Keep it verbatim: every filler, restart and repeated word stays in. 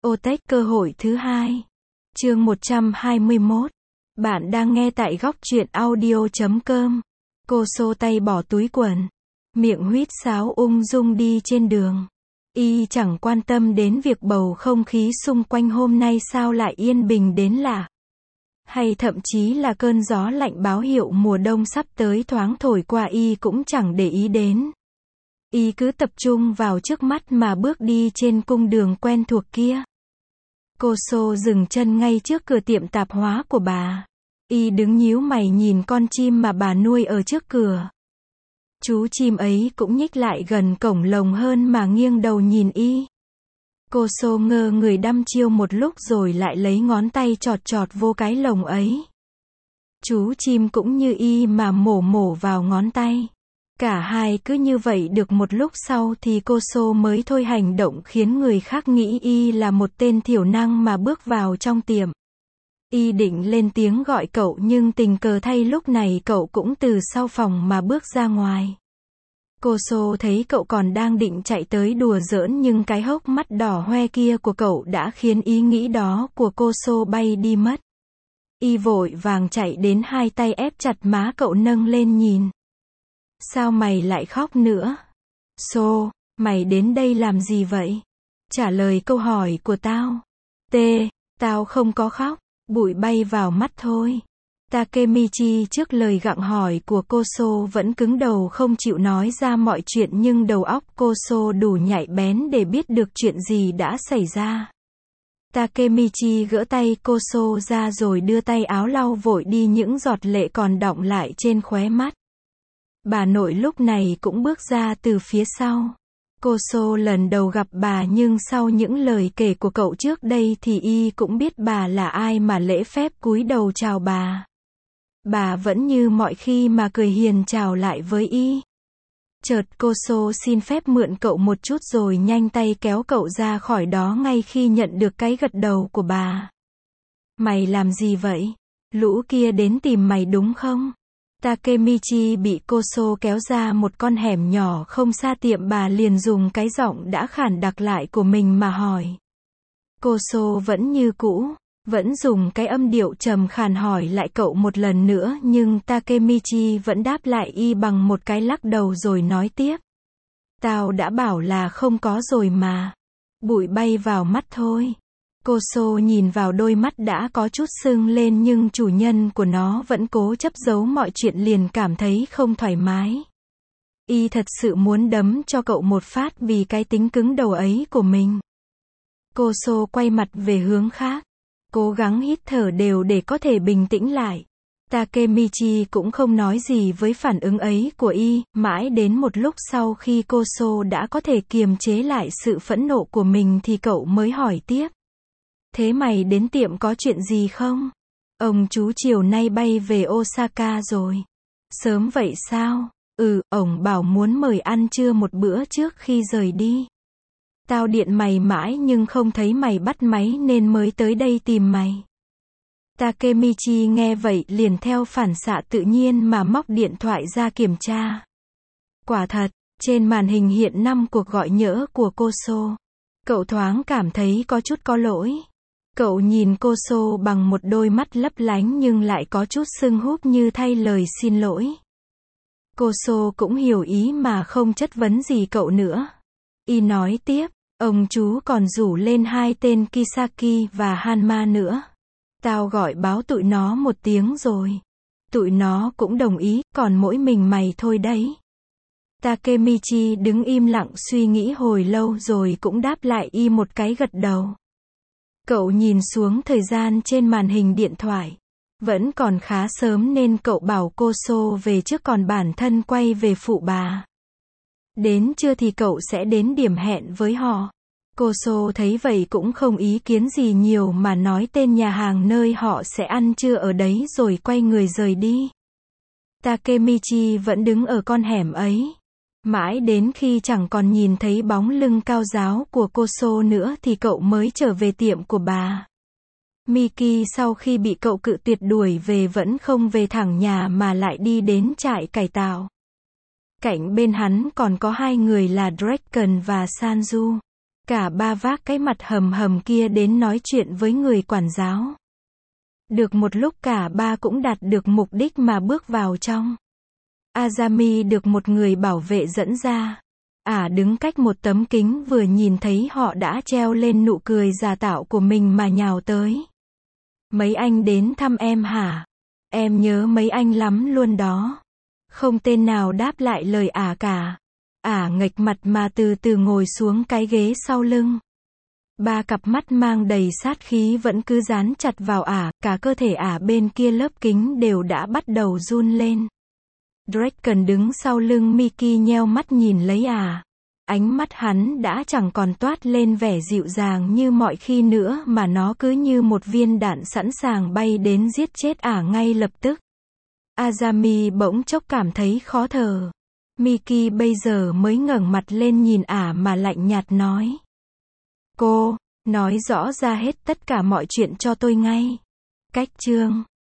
Otech cơ hội thứ hai. Chương một trăm hai mươi mốt. Bạn đang nghe tại góc truyện audio chấm com. Cô xô tay bỏ túi quần, miệng huýt sáo ung dung đi trên đường. Y chẳng quan tâm đến việc bầu không khí xung quanh hôm nay sao lại yên bình đến lạ. Hay thậm chí là cơn gió lạnh báo hiệu mùa đông sắp tới thoáng thổi qua y cũng chẳng để ý đến. Y cứ tập trung vào trước mắt mà bước đi trên cung đường quen thuộc kia. Cô xô dừng chân ngay trước cửa tiệm tạp hóa của bà. Y đứng nhíu mày nhìn con chim mà bà nuôi ở trước cửa. Chú chim ấy cũng nhích lại gần cổng lồng hơn mà nghiêng đầu nhìn y. Cô xô ngơ người đăm chiêu một lúc rồi lại lấy ngón tay chọt chọt vô cái lồng ấy. Chú chim cũng như y mà mổ mổ vào ngón tay. Cả hai cứ như vậy được một lúc sau thì cô xô mới thôi hành động khiến người khác nghĩ y là một tên thiểu năng mà bước vào trong tiệm. Y định lên tiếng gọi cậu nhưng tình cờ thay lúc này cậu cũng từ sau phòng mà bước ra ngoài. Cô xô thấy cậu còn đang định chạy tới đùa giỡn nhưng cái hốc mắt đỏ hoe kia của cậu đã khiến ý nghĩ đó của cô xô bay đi mất. Y vội vàng chạy đến hai tay ép chặt má cậu nâng lên nhìn. Sao mày lại khóc nữa? Xô, mày đến đây làm gì vậy? Trả lời câu hỏi của tao. T, tao không có khóc, bụi bay vào mắt thôi. Takemichi trước lời gặng hỏi của cô xô vẫn cứng đầu không chịu nói ra mọi chuyện nhưng đầu óc cô xô đủ nhạy bén để biết được chuyện gì đã xảy ra. Takemichi gỡ tay cô xô ra rồi đưa tay áo lau vội đi những giọt lệ còn đọng lại trên khóe mắt. Bà nội lúc này cũng bước ra từ phía sau. Cô xô lần đầu gặp bà nhưng sau những lời kể của cậu trước đây thì y cũng biết bà là ai mà lễ phép cúi đầu chào bà. Bà vẫn như mọi khi mà cười hiền chào lại với y. Chợt cô xô xin phép mượn cậu một chút rồi nhanh tay kéo cậu ra khỏi đó ngay khi nhận được cái gật đầu của bà. Mày làm gì vậy? Lũ kia đến tìm mày đúng không? Takemichi bị cô xô kéo ra một con hẻm nhỏ không xa tiệm bà liền dùng cái giọng đã khản đặc lại của mình mà hỏi. Cô xô vẫn như cũ, vẫn dùng cái âm điệu trầm khàn hỏi lại cậu một lần nữa nhưng Takemichi vẫn đáp lại y bằng một cái lắc đầu rồi nói tiếp. Tao đã bảo là không có rồi mà. Bụi bay vào mắt thôi. Cô xô nhìn vào đôi mắt đã có chút sưng lên nhưng chủ nhân của nó vẫn cố chấp giấu mọi chuyện liền cảm thấy không thoải mái. Y thật sự muốn đấm cho cậu một phát vì cái tính cứng đầu ấy của mình. Cô xô quay mặt về hướng khác, cố gắng hít thở đều để có thể bình tĩnh lại. Takemichi cũng không nói gì với phản ứng ấy của y, mãi đến một lúc sau khi cô xô đã có thể kiềm chế lại sự phẫn nộ của mình thì cậu mới hỏi tiếp. Thế mày đến tiệm có chuyện gì không? Ông chú chiều nay bay về Osaka rồi. Sớm vậy sao? Ừ, ổng bảo muốn mời ăn trưa một bữa trước khi rời đi. Tao điện mày mãi nhưng không thấy mày bắt máy nên mới tới đây tìm mày. Takemichi nghe vậy liền theo phản xạ tự nhiên mà móc điện thoại ra kiểm tra. Quả thật, trên màn hình hiện năm cuộc gọi nhỡ của cô xô. Cậu thoáng cảm thấy có chút có lỗi. Cậu nhìn cô xô bằng một đôi mắt lấp lánh nhưng lại có chút sưng húp như thay lời xin lỗi. Cô xô cũng hiểu ý mà không chất vấn gì cậu nữa. Y nói tiếp, ông chú còn rủ lên hai tên Kisaki và Hanma nữa. Tao gọi báo tụi nó một tiếng rồi. Tụi nó cũng đồng ý, còn mỗi mình mày thôi đấy. Takemichi đứng im lặng suy nghĩ hồi lâu rồi cũng đáp lại y một cái gật đầu. Cậu nhìn xuống thời gian trên màn hình điện thoại. Vẫn còn khá sớm nên cậu bảo cô xô về trước còn bản thân quay về phụ bà. Đến trưa thì cậu sẽ đến điểm hẹn với họ. Cô xô thấy vậy cũng không ý kiến gì nhiều mà nói tên nhà hàng nơi họ sẽ ăn trưa ở đấy rồi quay người rời đi. Takemichi vẫn đứng ở con hẻm ấy. Mãi đến khi chẳng còn nhìn thấy bóng lưng cao ráo của cô xô nữa thì cậu mới trở về tiệm của bà. Miki sau khi bị cậu cự tuyệt đuổi về vẫn không về thẳng nhà mà lại đi đến trại cải tạo. Cạnh bên hắn còn có hai người là Draken và Sanju. Cả ba vác cái mặt hầm hầm kia đến nói chuyện với người quản giáo. Được một lúc cả ba cũng đạt được mục đích mà bước vào trong. Azami được một người bảo vệ dẫn ra. Ả à đứng cách một tấm kính vừa nhìn thấy họ đã treo lên nụ cười giả tạo của mình mà nhào tới. Mấy anh đến thăm em hả? Em nhớ mấy anh lắm luôn đó. Không tên nào đáp lại lời Ả à cả. Ả à nghệch mặt mà từ từ ngồi xuống cái ghế sau lưng. Ba cặp mắt mang đầy sát khí vẫn cứ dán chặt vào Ả, à, cả cơ thể Ả à bên kia lớp kính đều đã bắt đầu run lên. Draken đứng sau lưng Mickey nheo mắt nhìn lấy Ả. À. Ánh mắt hắn đã chẳng còn toát lên vẻ dịu dàng như mọi khi nữa mà nó cứ như một viên đạn sẵn sàng bay đến giết chết Ả à ngay lập tức. Azami bỗng chốc cảm thấy khó thở. Mickey bây giờ mới ngẩng mặt lên nhìn Ả à mà lạnh nhạt nói. Cô, nói rõ ra hết tất cả mọi chuyện cho tôi ngay. Cách chương